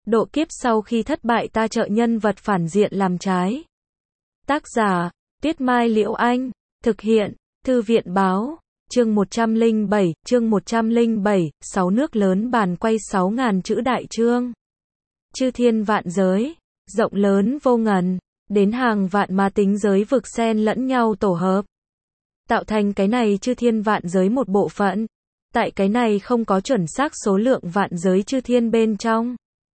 Độ kiếp sau khi thất bại ta trợ nhân vật phản diện làm trái. Tác giả, Tuyết Mai Liễu Anh. Thực hiện, Thư viện Báo. Chương 107, 6 nước lớn bàn quay 6.000 chữ đại chương. Chư thiên vạn giới, rộng lớn vô ngần, đến hàng vạn mà tính giới vực xen lẫn nhau tổ hợp. Tạo thành cái này chư thiên vạn giới một bộ phận. Tại cái này không có chuẩn xác số lượng vạn giới chư thiên bên trong.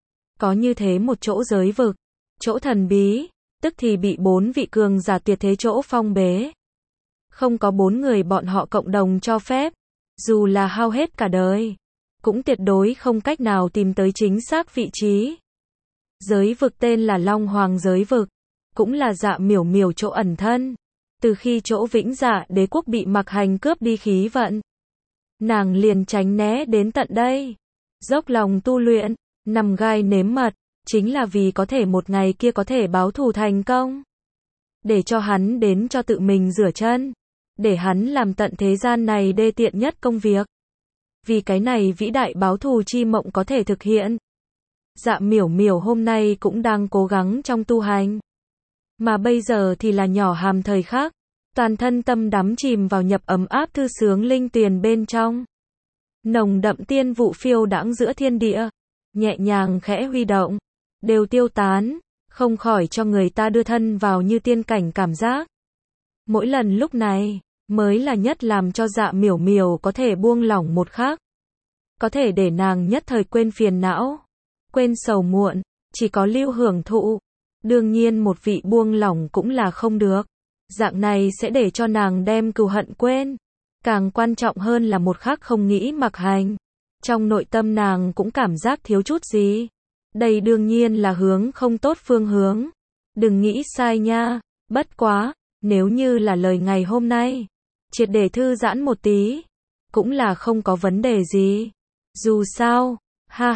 Có như thế một chỗ giới vực, chỗ thần bí, tức thì bị 4 vị cường giả tuyệt thế chỗ phong bế. Không có 4 người bọn họ cộng đồng cho phép, dù là hao hết cả đời, cũng tuyệt đối không cách nào tìm tới chính xác vị trí. Giới vực tên là Long Hoàng giới vực, cũng là Dạ Miểu Miểu chỗ ẩn thân. Từ khi chỗ Vĩnh Dạ Đế quốc bị Mặc Hành cướp đi khí vận, nàng liền tránh né đến tận đây, dốc lòng tu luyện, nằm gai nếm mật, chính là vì có thể một ngày kia có thể báo thù thành công. Để cho hắn đến cho tự mình rửa chân, để hắn làm tận thế gian này đê tiện nhất công việc. Vì cái này vĩ đại báo thù chi mộng có thể thực hiện. Dạ Miểu Miểu hôm nay cũng đang cố gắng trong tu hành. Mà bây giờ thì là nhỏ hàm thời khắc, toàn thân tâm đắm chìm vào nhập ấm áp thư sướng linh tuyền bên trong. Nồng đậm tiên vụ phiêu đãng giữa thiên địa, nhẹ nhàng khẽ huy động, đều tiêu tán, không khỏi cho người ta đưa thân vào như tiên cảnh cảm giác. Mỗi lần lúc này, mới là nhất làm cho Dạ Miểu Miểu có thể buông lỏng một khắc. Có thể để nàng nhất thời quên phiền não, quên sầu muộn, chỉ có lưu hưởng thụ. Đương nhiên một vị buông lỏng cũng là không được. Dạng này sẽ để cho nàng đem cừu hận quên. Càng quan trọng hơn là một khắc không nghĩ Mặc Hành. Trong nội tâm nàng cũng cảm giác thiếu chút gì. Đây đương nhiên là hướng không tốt phương hướng. Đừng nghĩ sai nha. Bất quá, nếu như là lời ngày hôm nay, triệt để thư giãn một tí, cũng là không có vấn đề gì. Dù sao, ha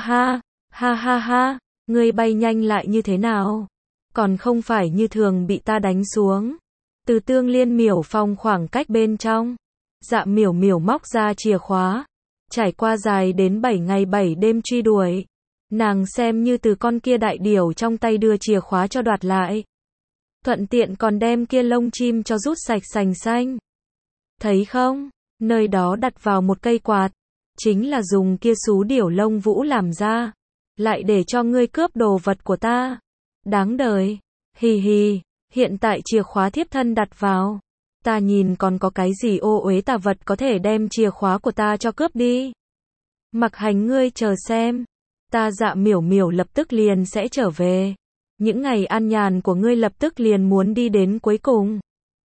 ha, ngươi bay nhanh lại như thế nào? Còn không phải như thường bị ta đánh xuống. Từ Tương Liên Miểu Phong khoảng cách bên trong, Dạ Miểu Miểu móc ra chìa khóa, trải qua dài đến 7 ngày 7 đêm truy đuổi, nàng xem như từ con kia đại điểu trong tay đưa chìa khóa cho đoạt lại. Thuận tiện còn đem kia lông chim cho rút sạch sành xanh. Thấy không? Nơi đó đặt vào một cây quạt, chính là dùng kia xú điểu lông vũ làm ra, lại để cho ngươi cướp đồ vật của ta. Đáng đời. Hì hì, hiện tại chìa khóa thiếp thân đặt vào. Ta nhìn còn có cái gì ô uế tà vật có thể đem chìa khóa của ta cho cướp đi. Mặc Hành ngươi chờ xem. Ta Dạ Miểu Miểu lập tức liền sẽ trở về. Những ngày an nhàn của ngươi lập tức liền muốn đi đến cuối cùng.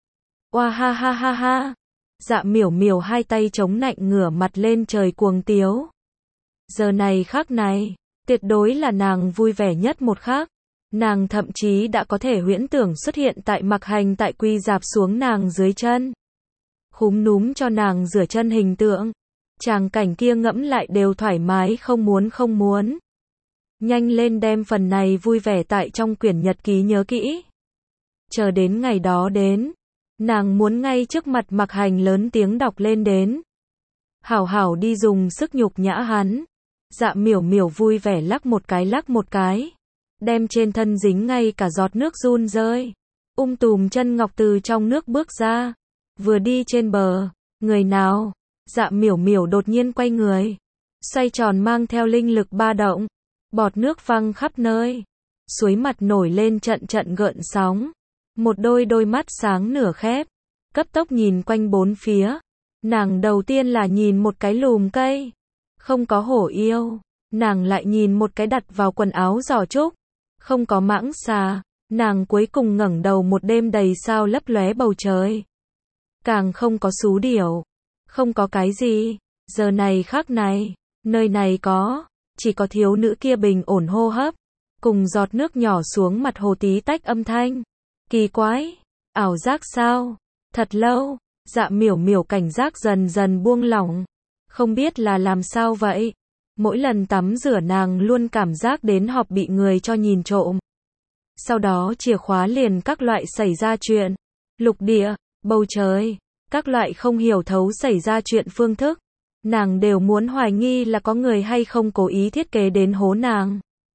Oa ha. Dạ Miểu Miểu hai tay chống nạnh ngửa mặt lên trời cuồng tiếu. Giờ này khắc này, tuyệt đối là nàng vui vẻ nhất một khắc. Nàng thậm chí đã có thể huyễn tưởng xuất hiện tại Mặc Hành tại quy dạp xuống nàng dưới chân. Khúm núm cho nàng rửa chân hình tượng. Tràng cảnh kia ngẫm lại đều thoải mái không muốn. Nhanh lên đem phần này vui vẻ tại trong quyển nhật ký nhớ kỹ. Chờ đến ngày đó đến, nàng muốn ngay trước mặt Mặc Hành lớn tiếng đọc lên đến. Hảo hảo đi dùng sức nhục nhã hắn. Dạ Miểu Miểu vui vẻ lắc một cái. Đem trên thân dính ngay cả giọt nước run rơi. Tùm chân ngọc từ trong nước bước ra. Vừa đi trên bờ, người nào? Dạ Miểu Miểu đột nhiên quay người. Xoay tròn mang theo linh lực ba động. Bọt nước văng khắp nơi. Suối mặt nổi lên trận gợn sóng. Một đôi mắt sáng nửa khép. Cấp tốc nhìn quanh bốn phía. Nàng đầu tiên là nhìn một cái lùm cây. Không có hổ yêu. Nàng lại nhìn một cái đặt vào quần áo giỏ trúc. Không có mãng xà. Nàng cuối cùng ngẩng đầu một đêm đầy sao lấp lóe bầu trời. Càng không có xú điểu. Không có cái gì. Giờ này khắc này, nơi này có, chỉ có thiếu nữ kia bình ổn hô hấp, cùng giọt nước nhỏ xuống mặt hồ tí tách âm thanh. Kỳ quái, ảo giác sao? Thật lâu, Dạ Miểu Miểu cảnh giác dần dần buông lỏng. Không biết là làm sao vậy? Mỗi lần tắm rửa nàng luôn cảm giác đến họng bị người cho nhìn trộm. Sau đó chìa khóa liền các loại xảy ra chuyện. Lục địa, bầu trời, các loại không hiểu thấu xảy ra chuyện phương thức. Nàng đều muốn hoài nghi là có người hay không cố ý thiết kế đến hố nàng.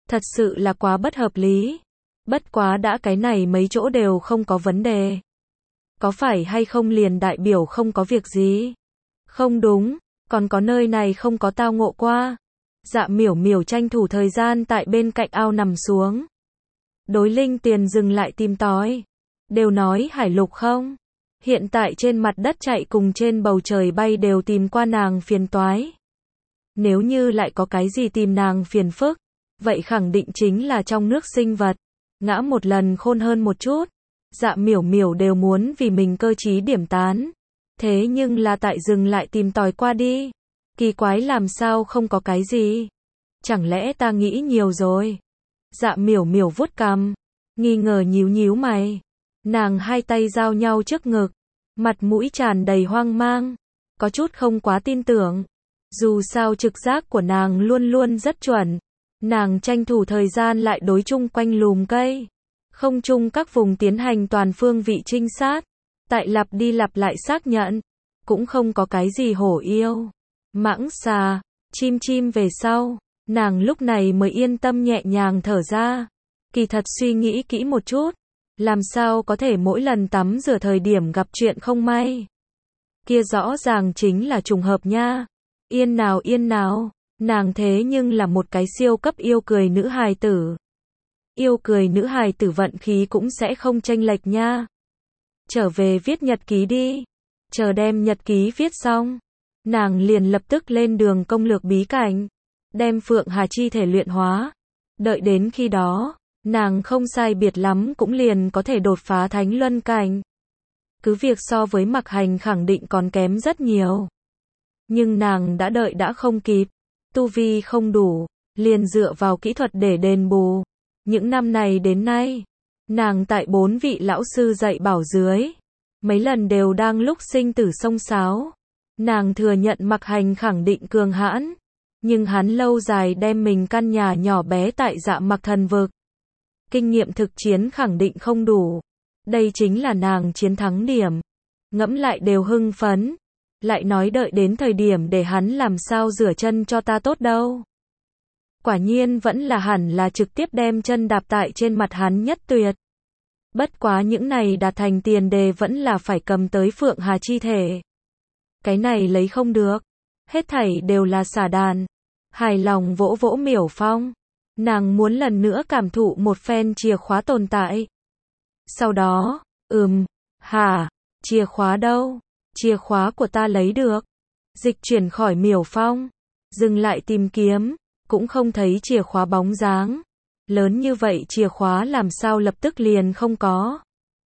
Thật sự là quá bất hợp lý. Bất quá đã cái này mấy chỗ đều không có vấn đề. Có phải hay không liền đại biểu không có việc gì? Không đúng, còn có nơi này không có tao ngộ qua. Dạ miểu miểu tranh thủ thời gian tại bên cạnh ao nằm xuống. Đối Linh Tuyền dừng lại tìm tòi. Đều nói hải lục không? Hiện tại trên mặt đất chạy cùng trên bầu trời bay đều tìm qua nàng phiền toái. Nếu như lại có cái gì tìm nàng phiền phức, vậy khẳng định chính là trong nước sinh vật. Ngã một lần khôn hơn một chút. Dạ miểu miểu đều muốn vì mình cơ trí điểm tán. Thế nhưng là tại dừng lại tìm tòi qua đi. Kỳ quái làm sao không có cái gì? Chẳng lẽ ta nghĩ nhiều rồi? Dạ miểu miểu vuốt cằm, nghi ngờ nhíu nhíu mày. Nàng hai tay giao nhau trước ngực, mặt mũi tràn đầy hoang mang, có chút không quá tin tưởng. Dù sao trực giác của nàng luôn luôn rất chuẩn. Nàng tranh thủ thời gian lại đối chung quanh lùm cây, không trung các vùng tiến hành toàn phương vị trinh sát. Tại lặp đi lặp lại xác nhận, cũng không có cái gì hổ yêu, mãng xà, chim về sau. Nàng lúc này mới yên tâm nhẹ nhàng thở ra. Kỳ thật suy nghĩ kỹ một chút, làm sao có thể mỗi lần tắm rửa thời điểm gặp chuyện không may. Kia rõ ràng chính là trùng hợp nha. Yên nào, nàng thế nhưng là một cái siêu cấp yêu cười nữ hài tử. Yêu cười nữ hài tử vận khí cũng sẽ không chênh lệch nha. Trở về viết nhật ký đi. Chờ đem nhật ký viết xong, nàng liền lập tức lên đường công lược bí cảnh, đem Phượng Hà chi thể luyện hóa. Đợi đến khi đó, nàng không sai biệt lắm cũng liền có thể đột phá thánh luân cảnh. Cứ việc so với Mặc Hành khẳng định còn kém rất nhiều. Nhưng nàng đã đợi đã không kịp. Tu vi không đủ, liền dựa vào kỹ thuật để đền bù. Những năm này đến nay, nàng tại 4 vị lão sư dạy bảo dưới, mấy lần đều đang lúc sinh tử xông xáo. Nàng thừa nhận Mặc Hành khẳng định cường hãn, nhưng hắn lâu dài đem mình căn nhà nhỏ bé tại Dạ Mặc thần vực. Kinh nghiệm thực chiến khẳng định không đủ. Đây chính là nàng chiến thắng điểm. Ngẫm lại đều hưng phấn. Lại nói đợi đến thời điểm để hắn làm sao rửa chân cho ta tốt đâu. Quả nhiên vẫn là hẳn là trực tiếp đem chân đạp tại trên mặt hắn nhất tuyệt. Bất quá những này đạt thành tiền đề vẫn là phải cầm tới Phượng Hà chi thể. Cái này lấy không được. Hết thảy đều là xả đàn. Hài lòng vỗ vỗ Miểu Phong. Nàng muốn lần nữa cảm thụ một phen chìa khóa tồn tại. Sau đó, hả, chìa khóa đâu? Chìa khóa của ta lấy được. Dịch chuyển khỏi Miểu Phong. Dừng lại tìm kiếm, cũng không thấy chìa khóa bóng dáng. Lớn như vậy chìa khóa làm sao lập tức liền không có.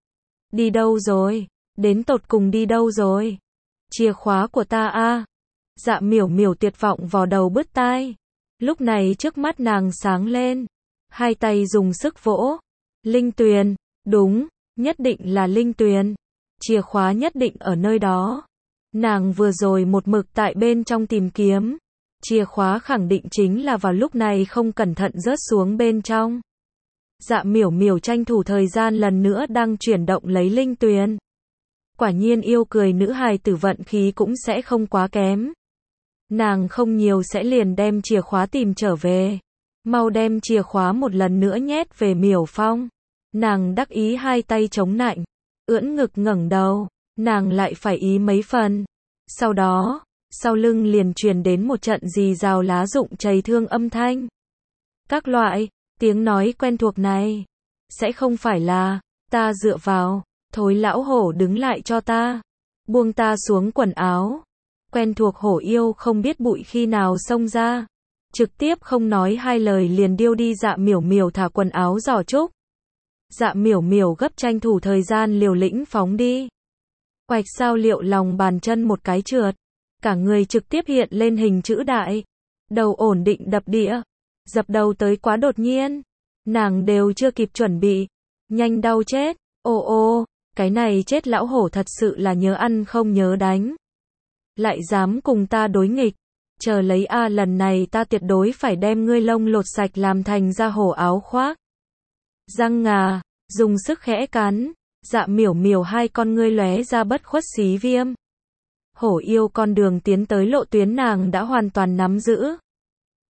Đi đâu rồi? Đến tột cùng đi đâu rồi? Chìa khóa của ta a. Dạ miểu miểu tuyệt vọng vò đầu bứt tai. Lúc này trước mắt nàng sáng lên. Hai tay dùng sức vỗ. Linh Tuyền, đúng, nhất định là Linh Tuyền. Chìa khóa nhất định ở nơi đó. Nàng vừa rồi một mực tại bên trong tìm kiếm. Chìa khóa khẳng định chính là vào lúc này không cẩn thận rớt xuống bên trong. Dạ miểu miểu tranh thủ thời gian lần nữa đang chuyển động lấy Linh Tuyền. Quả nhiên yêu cười nữ hài tử vận khí cũng sẽ không quá kém. Nàng không nhiều sẽ liền đem chìa khóa tìm trở về. Mau đem chìa khóa một lần nữa nhét về Miểu Phong. Nàng đắc ý hai tay chống nạnh, ưỡn ngực ngẩng đầu, nàng lại phải ý mấy phần. Sau đó, sau lưng liền truyền đến một trận rì rào lá rụng chảy thương âm thanh. Các loại, tiếng nói quen thuộc này, sẽ không phải là, ta dựa vào, thối lão hổ đứng lại cho ta, buông ta xuống quần áo. Quen thuộc hổ yêu không biết bụi khi nào xông ra, trực tiếp không nói hai lời liền điêu đi Dạ miểu miểu thả quần áo giỏ trúc. Dạ miểu miểu gấp tranh thủ thời gian liều lĩnh phóng đi. Oạch sao liệu lòng bàn chân một cái trượt, cả người trực tiếp hiện lên hình chữ đại, đầu ổn định đập địa, dập đầu tới quá đột nhiên, nàng đều chưa kịp chuẩn bị, nhanh đau chết, ô, cái này chết lão hổ thật sự là nhớ ăn không nhớ đánh. Lại dám cùng ta đối nghịch, chờ lấy a lần này ta tuyệt đối phải đem ngươi lông lột sạch làm thành da hổ áo khoác. Răng ngà, dùng sức khẽ cắn, Dạ miểu miểu hai con ngươi lóe ra bất khuất xí viêm. Hổ yêu con đường tiến tới lộ tuyến nàng đã hoàn toàn nắm giữ.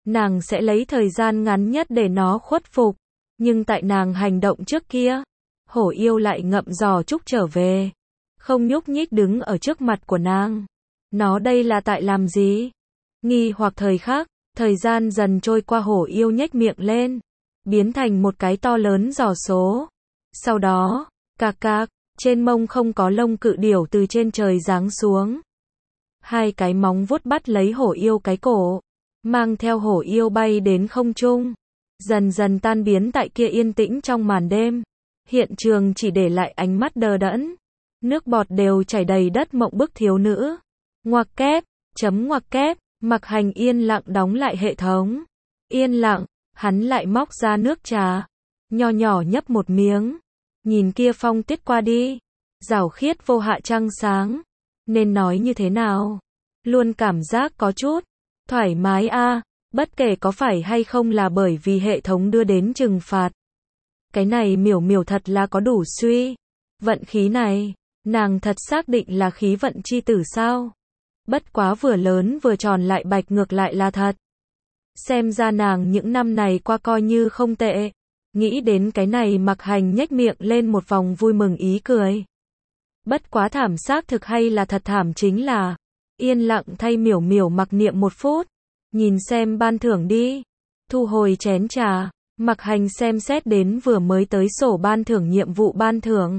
nàng sẽ lấy thời gian ngắn nhất để nó khuất phục. Nhưng tại nàng hành động trước kia, hổ yêu lại ngậm giò trúc trở về. Không nhúc nhích đứng ở trước mặt của nàng. Nó đây là tại làm gì? Nghi hoặc thời khắc, thời gian dần trôi qua, hổ yêu nhếch miệng lên, biến thành một cái to lớn giò số. Sau đó, cạc cạc, trên mông không có lông cự điểu từ trên trời giáng xuống. Hai cái móng vuốt bắt lấy hổ yêu cái cổ, mang theo hổ yêu bay đến không trung, dần dần tan biến tại kia yên tĩnh trong màn đêm. Hiện trường chỉ để lại ánh mắt đờ đẫn, nước bọt đều chảy đầy đất mộng bức thiếu nữ. Ngoặc kép, ngoặc kép, Mặc Hành yên lặng đóng lại hệ thống. Yên lặng, hắn lại móc ra nước trà, nho nhỏ nhấp một miếng, nhìn kia phong tuyết qua đi, rảo khiết vô hạ trăng sáng. Nên nói như thế nào? Luôn cảm giác có chút thoải mái a, bất kể có phải hay không là bởi vì hệ thống đưa đến trừng phạt. Cái này miểu miểu thật là có đủ suy. Vận khí này, nàng thật xác định là khí vận chi tử sao? Bất quá vừa lớn vừa tròn lại bạch ngược lại là thật. Xem ra nàng những năm này qua coi như không tệ. Nghĩ đến cái này, Mặc Hành nhếch miệng lên một vòng vui mừng ý cười. Bất quá thảm xác thực hay là thật thảm chính là, yên lặng thay miểu miểu mặc niệm một phút. Nhìn xem ban thưởng đi. Thu hồi chén trà, Mặc Hành xem xét đến vừa mới tới sổ ban thưởng nhiệm vụ ban thưởng.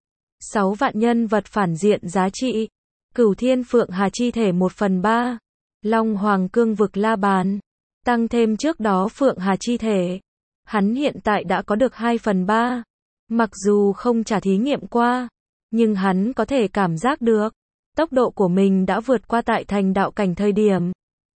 6 vạn nhân vật phản diện giá trị. Cửu Thiên Phượng Hà chi thể 1/3. Long Hoàng Cương Vực La Bàn. Tăng thêm trước đó Phượng Hà chi thể. Hắn hiện tại đã có được 2/3. Mặc dù không trả thí nghiệm qua, nhưng hắn có thể cảm giác được, tốc độ của mình đã vượt qua tại thành đạo cảnh thời điểm.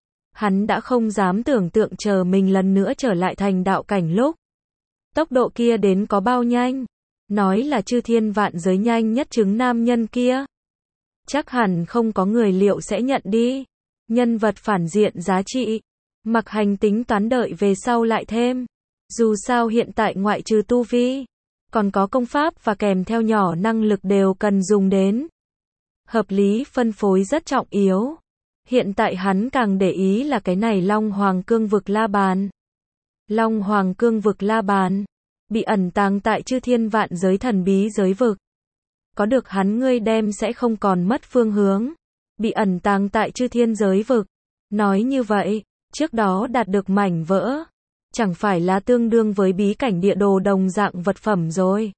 Hắn đã không dám tưởng tượng chờ mình lần nữa trở lại thành đạo cảnh lúc. Tốc độ kia đến có bao nhanh. Nói là chư thiên vạn giới nhanh nhất chứng nam nhân kia. Chắc hẳn không có người liệu sẽ nhận đi. Nhân vật phản diện giá trị. Mặc Hành tính toán đợi về sau lại thêm. Dù sao hiện tại ngoại trừ tu vi, còn có công pháp và kèm theo nhỏ năng lực đều cần dùng đến. Hợp lý phân phối rất trọng yếu. Hiện tại hắn càng để ý là cái này Long Hoàng Cương Vực La Bàn. Long Hoàng Cương Vực La Bàn bị ẩn tàng tại chư thiên vạn giới thần bí giới vực. Có được hắn ngươi đem sẽ không còn mất phương hướng. Bị ẩn tàng tại chư thiên giới vực. Nói như vậy, trước đó đạt được mảnh vỡ, chẳng phải là tương đương với bí cảnh địa đồ đồng dạng vật phẩm rồi.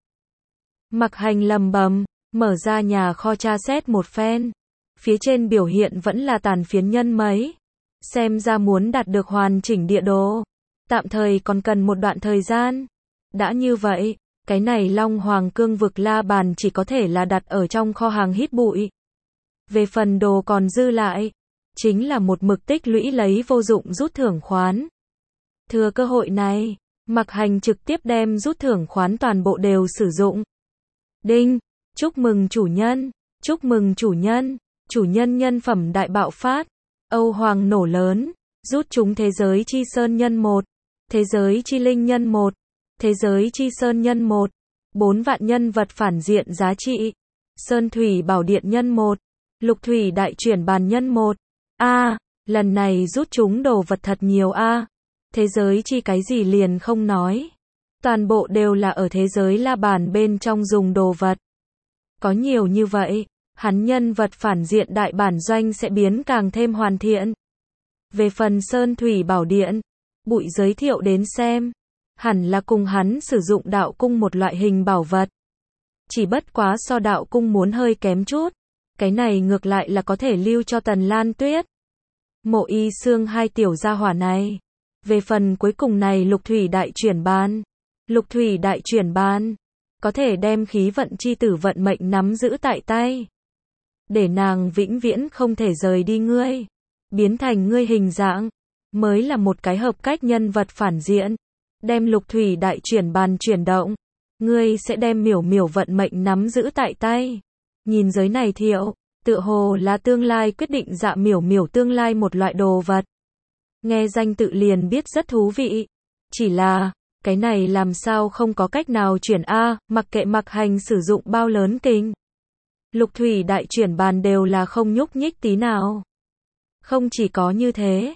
Mặc Hành lầm bầm, mở ra nhà kho tra xét một phen. Phía trên biểu hiện vẫn là tàn phiến nhân mấy. Xem ra muốn đạt được hoàn chỉnh địa đồ, tạm thời còn cần một đoạn thời gian. Đã như vậy, cái này Long Hoàng Cương Vực La Bàn chỉ có thể là đặt ở trong kho hàng hít bụi. Về phần đồ còn dư lại, chính là một mực tích lũy lấy vô dụng rút thưởng khoán. Thừa cơ hội này, Mặc Hành trực tiếp đem rút thưởng khoán toàn bộ đều sử dụng. Đinh, chúc mừng chủ nhân, chúc mừng chủ nhân, chủ nhân nhân phẩm đại bạo phát, Âu Hoàng nổ lớn, rút chúng thế giới chi sơn nhân 1, thế giới chi linh nhân 1, thế giới chi sơn nhân 1, 4 vạn nhân vật phản diện giá trị, Sơn Thủy Bảo Điện nhân 1, Lục Thủy Đại Chuyển Bàn nhân 1. Lần này rút chúng đồ vật thật nhiều thế giới chi cái gì liền không nói. Toàn bộ đều là ở thế giới La Bàn bên trong dùng đồ vật. Có nhiều như vậy, hắn nhân vật phản diện đại bản doanh sẽ biến càng thêm hoàn thiện. Về phần Sơn Thủy Bảo Điện, bụi giới thiệu đến xem, hẳn là cùng hắn sử dụng đạo cung một loại hình bảo vật. Chỉ bất quá so đạo cung muốn hơi kém chút, cái này ngược lại là có thể lưu cho Tần Lan Tuyết, Mộ Y Xương hai tiểu gia hỏa này. Về phần cuối cùng này Lục Thủy Đại Chuyển Bàn, Lục Thủy Đại Chuyển Bàn có thể đem khí vận chi tử vận mệnh nắm giữ tại tay, để nàng vĩnh viễn không thể rời đi ngươi, biến thành ngươi hình dạng, mới là một cái hợp cách nhân vật phản diện. Đem Lục Thủy Đại Chuyển Bàn chuyển động, ngươi sẽ đem miểu miểu vận mệnh nắm giữ tại tay. Nhìn giới này thiệu, tựa hồ là tương lai quyết định dạ miểu miểu tương lai một loại đồ vật. Nghe danh tự liền biết rất thú vị. Chỉ là, cái này làm sao không có cách nào chuyển mặc kệ Mặc Hành sử dụng bao lớn kinh. Lục Thủy Đại Chuyển Bàn đều là không nhúc nhích tí nào. Không chỉ có như thế,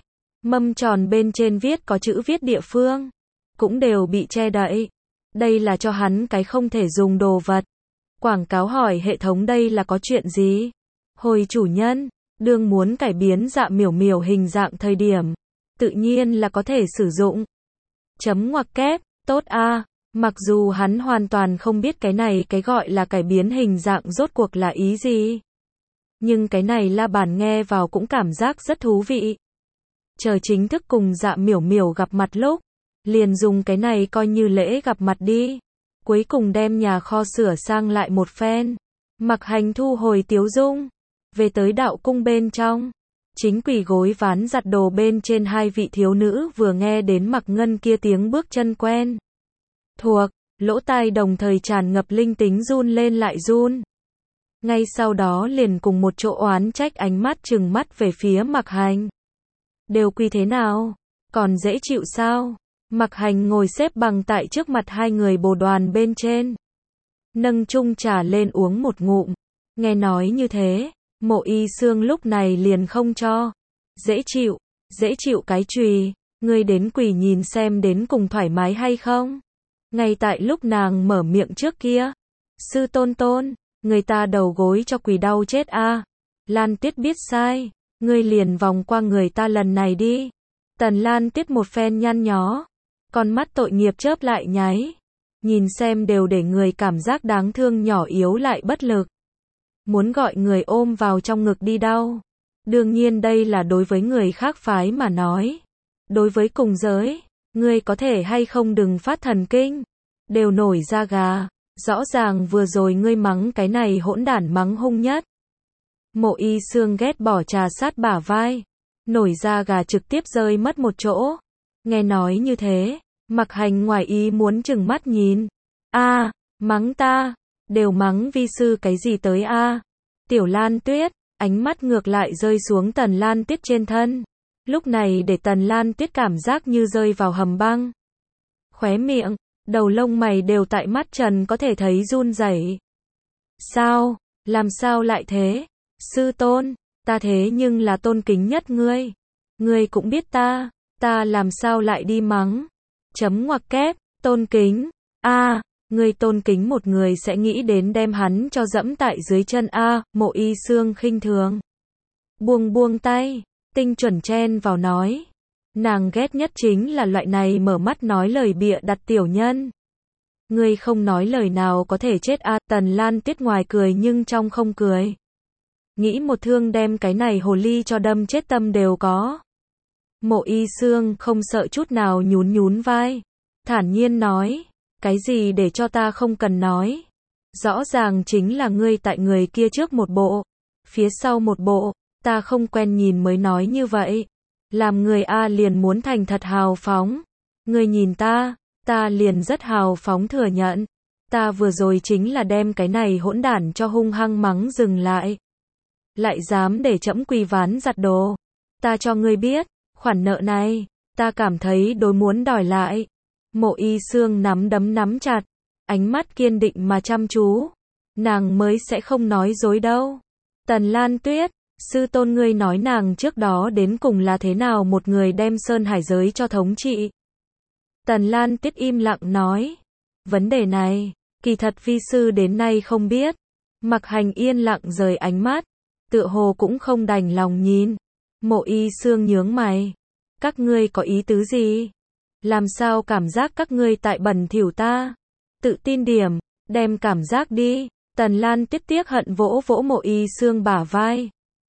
Mâm tròn bên trên viết có chữ viết địa phương, cũng đều bị che đậy. Đây là cho hắn cái không thể dùng đồ vật. Quảng cáo hỏi hệ thống đây là có chuyện gì? Hồi chủ nhân, đương muốn cải biến Dạ Miểu Miểu hình dạng thời điểm, tự nhiên là có thể sử dụng. Chấm ngoặc kép, tốt a. Mặc dù hắn hoàn toàn không biết cái này cái gọi là cải biến hình dạng rốt cuộc là ý gì. Nhưng cái này La Bàn nghe vào cũng cảm giác rất thú vị. Chờ chính thức cùng Dạ Miểu Miểu gặp mặt lúc, liền dùng cái này coi như lễ gặp mặt đi. Cuối cùng đem nhà kho sửa sang lại một phen. Mặc Hành thu hồi tiếu dung, về tới đạo cung bên trong. Chính quỳ gối ván giặt đồ bên trên hai vị thiếu nữ vừa nghe đến Mặc Ngân kia tiếng bước chân quen thuộc, lỗ tai đồng thời tràn ngập linh tính run lên lại run. Ngay sau đó liền cùng một chỗ oán trách ánh mắt trừng mắt về phía Mặc Hành. Đều quỳ thế nào? Còn dễ chịu sao? Mặc Hành ngồi xếp bằng tại trước mặt hai người bồ đoàn bên trên. Nâng chung trà lên uống một ngụm. Nghe nói như thế, Mộ Y Xương lúc này liền không cho. Dễ chịu cái chùy, ngươi đến quỳ nhìn xem đến cùng thoải mái hay không? Ngay tại lúc nàng mở miệng trước kia. Sư tôn tôn, người ta đầu gối cho quỳ đau chết a. Lan Tiết biết sai, ngươi liền vòng qua người ta lần này đi. Tần Lan Tiết một phen nhăn nhó, con mắt tội nghiệp chớp lại nháy. Nhìn xem đều để người cảm giác đáng thương nhỏ yếu lại bất lực. Muốn gọi người ôm vào trong ngực đi đau. Đương nhiên đây là đối với người khác phái mà nói. Đối với cùng giới, ngươi có thể hay không đừng phát thần kinh. Đều nổi da gà. Rõ ràng vừa rồi ngươi mắng cái này hỗn đản mắng hung nhất. Mộ Y Xương ghét bỏ trà sát bả vai. Nổi da gà trực tiếp rơi mất một chỗ. Nghe nói như thế, Mặc Hành ngoài ý muốn chừng mắt nhìn. A, mắng ta, đều mắng vi sư cái gì tới a? Tiểu Lan Tuyết, ánh mắt ngược lại rơi xuống Tần Lan Tiết trên thân. Lúc này để Tần Lan Tiết cảm giác như rơi vào hầm băng. Khóe miệng, đầu lông mày đều tại mắt trần có thể thấy run rẩy. Sao? Làm sao lại thế? Sư tôn, ta thế nhưng là tôn kính nhất ngươi. Ngươi cũng biết ta làm sao lại đi mắng? Chấm ngoặc kép, tôn kính. A, ngươi tôn kính một người sẽ nghĩ đến đem hắn cho dẫm tại dưới chân a. Mộ Y Xương khinh thường. Buông tay, tinh chuẩn chen vào nói. Nàng ghét nhất chính là loại này mở mắt nói lời bịa đặt tiểu nhân. Ngươi không nói lời nào có thể chết a. Tần Lan Tiết ngoài cười nhưng trong không cười. Nghĩ một thương đem cái này hồ ly cho đâm chết tâm đều có. Mộ Y Xương không sợ chút nào nhún vai. Thản nhiên nói. Cái gì để cho ta không cần nói. Rõ ràng chính là ngươi tại người kia trước một bộ. Phía sau một bộ. Ta không quen nhìn mới nói như vậy. Làm người A liền muốn thành thật hào phóng. Ngươi nhìn ta liền rất hào phóng thừa nhận. Ta vừa rồi chính là đem cái này hỗn đản cho hung hăng mắng dừng lại. Lại dám để trẫm quỳ ván giặt đồ. Ta cho ngươi biết, khoản nợ này, ta cảm thấy đối muốn đòi lại. Mộ Y Xương nắm đấm nắm chặt, ánh mắt kiên định mà chăm chú. Nàng mới sẽ không nói dối đâu. Tần Lan Tuyết, sư tôn ngươi nói nàng trước đó đến cùng là thế nào một người đem Sơn Hải giới cho thống trị. Tần Lan Tuyết im lặng nói. Vấn đề này, kỳ thật vi sư đến nay không biết. Mặc Hành yên lặng rời ánh mắt. Tựa hồ cũng không đành lòng nhìn. Mộ Y Xương nhướng mày. Các ngươi có ý tứ gì? Làm sao cảm giác các ngươi tại bẩn thỉu ta? Tự tin điểm, đem cảm giác đi. Tần Lan tiếc hận vỗ Mộ Y Xương bả vai.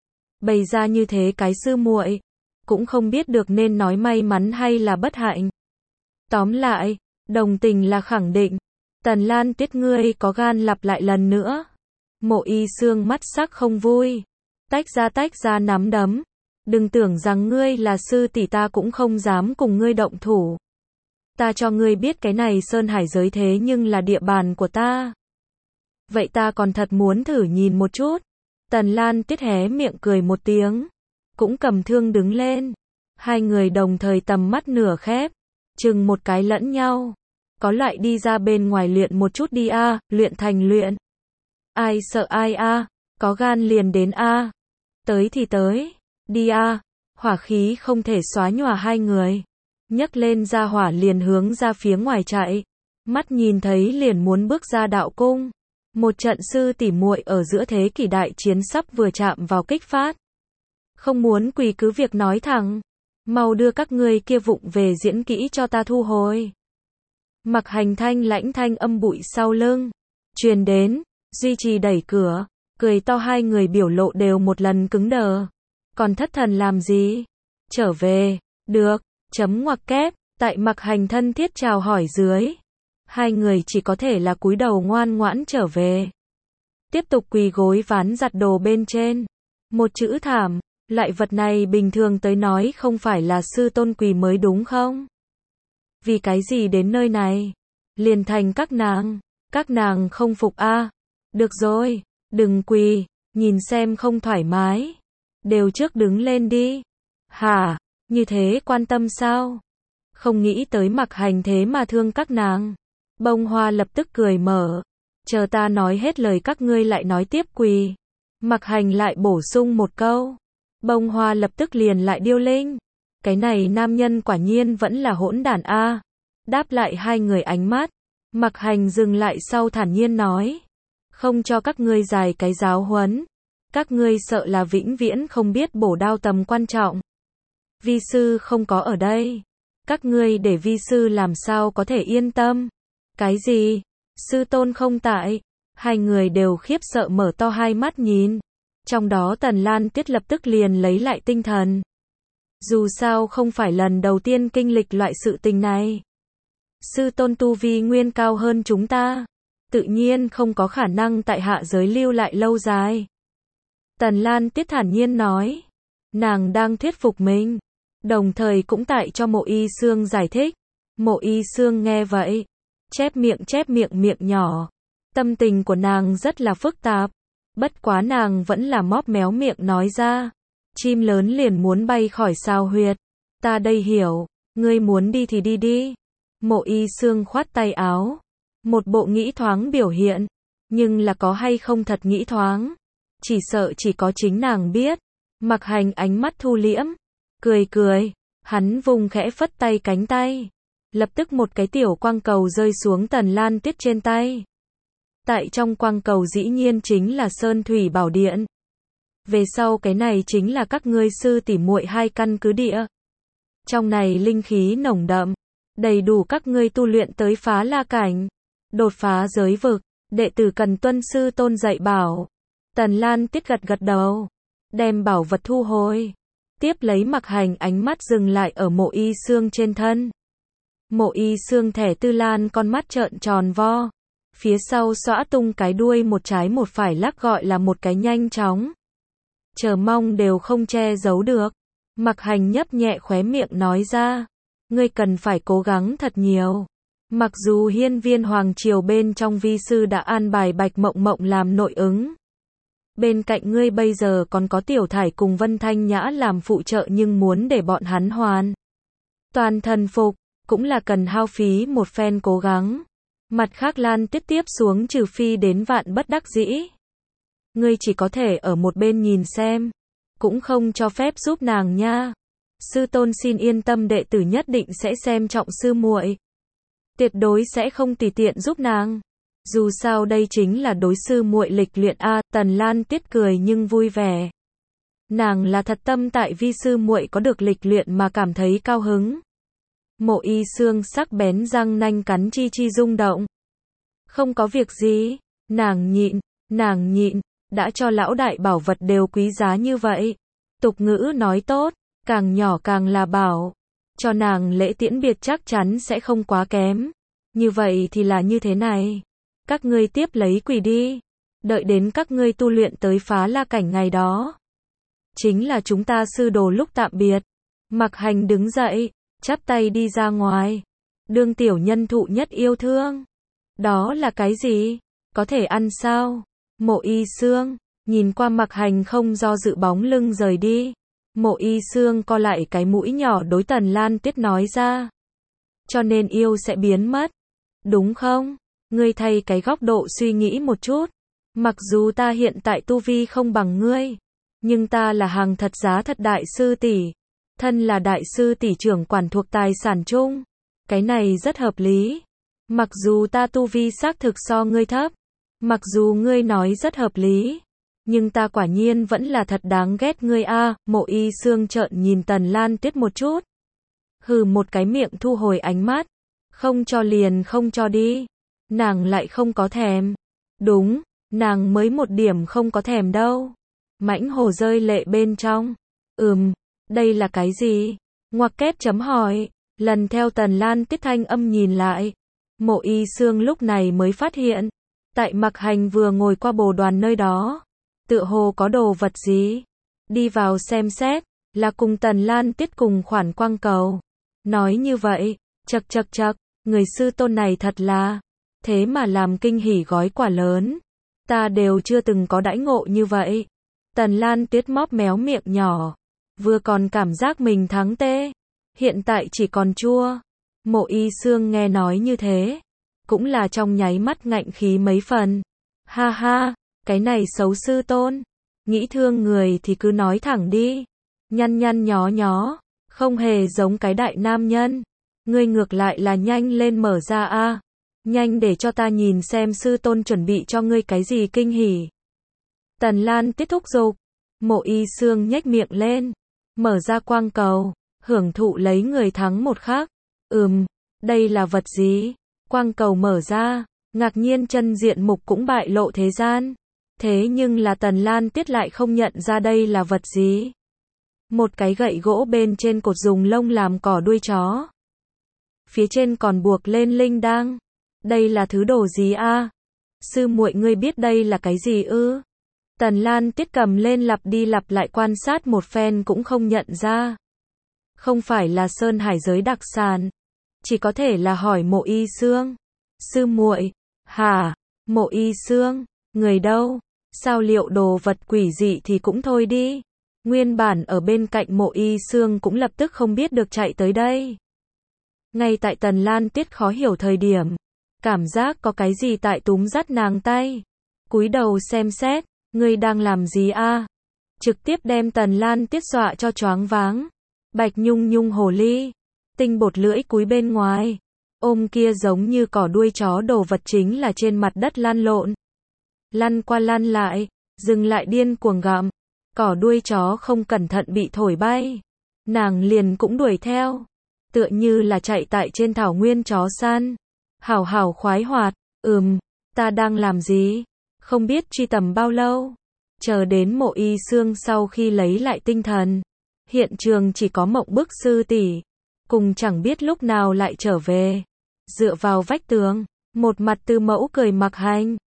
Bày ra như thế cái sư muội, cũng không biết được nên nói may mắn hay là bất hạnh. Tóm lại, đồng tình là khẳng định. Tần Lan Tuyết ngươi có gan lặp lại lần nữa. Mộ Y Xương mắt sắc không vui. Tách ra nắm đấm. Đừng tưởng rằng ngươi là sư tỷ ta cũng không dám cùng ngươi động thủ. Ta cho ngươi biết cái này Sơn Hải giới thế nhưng là địa bàn của ta. Vậy ta còn thật muốn thử nhìn một chút. Tần Lan Tuyết hé miệng cười một tiếng. Cũng cầm thương đứng lên. Hai người đồng thời tầm mắt nửa khép. Chừng một cái lẫn nhau. Có loại đi ra bên ngoài luyện một chút đi a, luyện thành luyện. Ai sợ ai a, có gan liền đến a. Tới thì tới, đi a. Hỏa khí không thể xóa nhòa hai người. Nhấc lên ra hỏa liền hướng ra phía ngoài chạy. Mắt nhìn thấy liền muốn bước ra đạo cung. Một trận sư tỉ muội ở giữa thế kỷ đại chiến sắp vừa chạm vào kích phát. Không muốn quỳ cứ việc nói thẳng. Mau đưa các ngươi kia vụng về diễn kỹ cho ta thu hồi. Mặc Hành thanh lãnh thanh âm bụi sau lưng. Truyền đến, duy trì đẩy cửa. Cười to hai người biểu lộ đều một lần cứng đờ. Còn thất thần làm gì? Trở về, được, chấm ngoặc kép, tại Mặc Hành thân thiết chào hỏi dưới. Hai người chỉ có thể là cúi đầu ngoan ngoãn trở về. Tiếp tục quỳ gối ván giặt đồ bên trên. Một chữ thảm, loại vật này bình thường tới nói không phải là sư tôn quỳ mới đúng không? Vì cái gì đến nơi này? Liền thành các nàng không phục a. Được rồi, đừng quỳ, nhìn xem không thoải mái. Đều trước đứng lên đi. Hả, như thế quan tâm sao? Không nghĩ tới Mặc Hành thế mà thương các nàng. Bông Hoa lập tức cười mở. Chờ ta nói hết lời các ngươi lại nói tiếp quỳ. Mặc Hành lại bổ sung một câu. Bông Hoa lập tức liền lại điêu linh. Cái này nam nhân quả nhiên vẫn là hỗn đản a. Đáp lại hai người ánh mắt. Mặc Hành dừng lại sau thản nhiên nói. Không cho các ngươi dài cái giáo huấn. Các ngươi sợ là vĩnh viễn không biết bổ đao tầm quan trọng. Vi sư không có ở đây. Các ngươi để vi sư làm sao có thể yên tâm. Cái gì? Sư tôn không tại. Hai người đều khiếp sợ mở to hai mắt nhìn. Trong đó Tần Lan Tiết lập tức liền lấy lại tinh thần. Dù sao không phải lần đầu tiên kinh lịch loại sự tình này. Sư tôn tu vi nguyên cao hơn chúng ta. Tự nhiên không có khả năng tại hạ giới lưu lại lâu dài. Tần Lan Tiết thản nhiên nói. Nàng đang thuyết phục mình. Đồng thời cũng tại cho Mộ Y Xương giải thích. Mộ Y Xương nghe vậy. Chép miệng nhỏ. Tâm tình của nàng rất là phức tạp. Bất quá nàng vẫn là móp méo miệng nói ra. Chim lớn liền muốn bay khỏi sao huyệt. Ta đây hiểu. Ngươi muốn đi thì đi đi. Mộ Y Xương khoát tay áo. Một bộ nghĩ thoáng biểu hiện. Nhưng là có hay không thật nghĩ thoáng. Chỉ sợ chỉ có chính nàng biết. Mặc Hành ánh mắt thu liễm. Cười. Hắn vùng khẽ phất tay cánh tay. Lập tức một cái tiểu quang cầu rơi xuống Tần Lan Tiết trên tay. Tại trong quang cầu dĩ nhiên chính là Sơn Thủy Bảo Điện. Về sau cái này chính là các ngươi sư tỉ muội hai căn cứ địa. Trong này linh khí nồng đậm. Đầy đủ các ngươi tu luyện tới phá la cảnh. Đột phá giới vực. Đệ tử cần tuân sư tôn dạy bảo. Tần Lan Tiết gật đầu. Đem bảo vật thu hồi. Tiếp lấy Mặc Hành ánh mắt dừng lại ở Mộ Y Xương trên thân. Mộ Y Xương thẻ tư lan con mắt trợn tròn vo. Phía sau xõa tung cái đuôi một trái một phải lắc gọi là một cái nhanh chóng. Chờ mong đều không che giấu được. Mặc Hành nhấp nhẹ khóe miệng nói ra. Ngươi cần phải cố gắng thật nhiều. Mặc dù hiên viên hoàng triều bên trong vi sư đã an bài Bạch Mộng Mộng làm nội ứng. Bên cạnh ngươi bây giờ còn có Tiểu Thải cùng Vân Thanh Nhã làm phụ trợ nhưng muốn để bọn hắn hoàn toàn thần phục, cũng là cần hao phí một phen cố gắng. Mặt khác Lan Tiết tiếp xuống trừ phi đến vạn bất đắc dĩ. Ngươi chỉ có thể ở một bên nhìn xem. Cũng không cho phép giúp nàng nha. Sư tôn xin yên tâm đệ tử nhất định sẽ xem trọng sư muội. Tuyệt đối sẽ không tùy tiện giúp nàng. Dù sao đây chính là đối sư muội lịch luyện a. Tần Lan Tiết cười nhưng vui vẻ. Nàng là thật tâm tại vi sư muội có được lịch luyện mà cảm thấy cao hứng. Mộ Y Xương sắc bén răng nanh cắn chi rung động. Không có việc gì. Nàng nhịn. Đã cho lão đại bảo vật đều quý giá như vậy. Tục ngữ nói tốt. Càng nhỏ càng là bảo. Cho nàng lễ tiễn biệt chắc chắn sẽ không quá kém. Như vậy thì là như thế này. Các ngươi tiếp lấy quỳ đi. Đợi đến các ngươi tu luyện tới phá la cảnh ngày đó. Chính là chúng ta sư đồ lúc tạm biệt. Mặc Hành đứng dậy. Chắp tay đi ra ngoài. Đương tiểu nhân thụ nhất yêu thương. Đó là cái gì? Có thể ăn sao? Mộ Y Xương. Nhìn qua Mặc Hành không do dự bóng lưng rời đi. Mộ Y Xương co lại cái mũi nhỏ đối Tần Lan Tiết nói ra. Cho nên yêu sẽ biến mất. Đúng không? Ngươi thay cái góc độ suy nghĩ một chút. Mặc dù ta hiện tại tu vi không bằng ngươi. Nhưng ta là hàng thật giá thật đại sư tỷ. Thân là đại sư tỷ trưởng quản thuộc tài sản chung. Cái này rất hợp lý. Mặc dù ta tu vi xác thực so ngươi thấp. Mặc dù ngươi nói rất hợp lý. Nhưng ta quả nhiên vẫn là thật đáng ghét ngươi a. Mộ Y Xương trợn nhìn Tần Lan Tuyết một chút. Hừ một cái miệng thu hồi ánh mắt. Không cho liền không cho đi. Nàng lại không có thèm. Đúng, nàng mới một điểm không có thèm đâu. Mãnh hổ rơi lệ bên trong. Đây là cái gì? Ngoặc kép chấm hỏi. Lần theo Tần Lan Tuyết thanh âm nhìn lại. Mộ Y Xương lúc này mới phát hiện. Tại Mặc Hành vừa ngồi qua bồ đoàn nơi đó. Tựa hồ có đồ vật gì. Đi vào xem xét. Là cùng Tần Lan Tuyết cùng khoản quang cầu. Nói như vậy. Chậc. Người sư tôn này thật là. Thế mà làm kinh hỉ gói quả lớn. Ta đều chưa từng có đãi ngộ như vậy. Tần Lan Tuyết móp méo miệng nhỏ. Vừa còn cảm giác mình thắng tê. Hiện tại chỉ còn chua. Mộ Y Xương nghe nói như thế. Cũng là trong nháy mắt ngạnh khí mấy phần. Ha ha, cái này xấu sư tôn. Nghĩ thương người thì cứ nói thẳng đi. Nhăn nhó. Không hề giống cái đại nam nhân. Ngươi ngược lại là nhanh lên mở ra a. Nhanh để cho ta nhìn xem sư tôn chuẩn bị cho ngươi cái gì kinh hỉ. Tần Lan Tuyết thúc giục. Mộ Y Xương nhếch miệng lên. Mở ra quang cầu. Hưởng thụ lấy người thắng một khắc. Đây là vật gì? Quang cầu mở ra. Ngạc nhiên chân diện mục cũng bại lộ thế gian. Thế nhưng là Tần Lan Tuyết lại không nhận ra đây là vật gì. Một cái gậy gỗ bên trên cột dùng lông làm cỏ đuôi chó. Phía trên còn buộc lên linh đăng. Đây là thứ đồ gì a? Sư muội ngươi biết đây là cái gì ư? Tần Lan Tuyết cầm lên lặp đi lặp lại quan sát một phen cũng không nhận ra. Không phải là Sơn Hải giới đặc sản. Chỉ có thể là hỏi Mộ Y Xương. Sư muội, hả? Mộ Y Xương, người đâu? Sao liệu đồ vật quỷ dị thì cũng thôi đi. Nguyên bản ở bên cạnh Mộ Y Xương cũng lập tức không biết được chạy tới đây. Ngay tại Tần Lan Tuyết khó hiểu thời điểm. Cảm giác có cái gì tại túm dắt nàng tay. Cúi đầu xem xét, ngươi đang làm gì a? Trực tiếp đem Tần Lan Tuyết dọa cho choáng váng. Bạch nhung hồ ly. Tinh bột lưỡi cúi bên ngoài. Ôm kia giống như cỏ đuôi chó đồ vật chính là trên mặt đất lăn lộn. Lăn qua lăn lại, dừng lại điên cuồng gặm. Cỏ đuôi chó không cẩn thận bị thổi bay. Nàng liền cũng đuổi theo. Tựa như là chạy tại trên thảo nguyên chó săn. Hảo khoái hoạt. Ta đang làm gì? Không biết truy tầm bao lâu. Chờ đến Mộ Y Xương sau khi lấy lại tinh thần. Hiện trường chỉ có Mộng Bức sư tỷ. Cùng chẳng biết lúc nào lại trở về. Dựa vào vách tường. Một mặt tư mẫu cười Mặc Hành.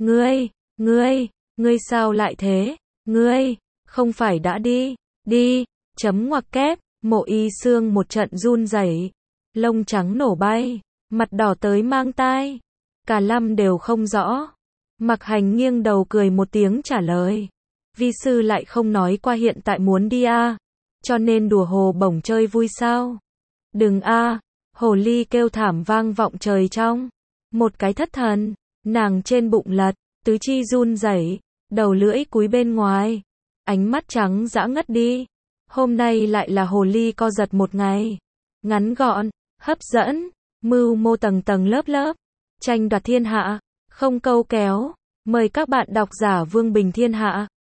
Ngươi sao lại thế? Ngươi, không phải đã đi, chấm ngoặc kép. Mộ Y Xương một trận run rẩy. Lông trắng nổ bay. Mặt đỏ tới mang tai. Cả lâm đều không rõ. Mặc Hành nghiêng đầu cười một tiếng trả lời. Vi sư lại không nói qua hiện tại muốn đi a. Cho nên đùa hồ bổng chơi vui sao? Đừng a. Hồ ly kêu thảm vang vọng trời trong. Một cái thất thần. Nàng trên bụng lật. Tứ chi run rẩy. Đầu lưỡi cúi bên ngoài. Ánh mắt trắng dã ngất đi. Hôm nay lại là hồ ly co giật một ngày. Ngắn gọn. Hấp dẫn. Mưu mô tầng tầng lớp lớp. Tranh đoạt thiên hạ. Không câu kéo. Mời các bạn độc giả Vương Bình Thiên Hạ.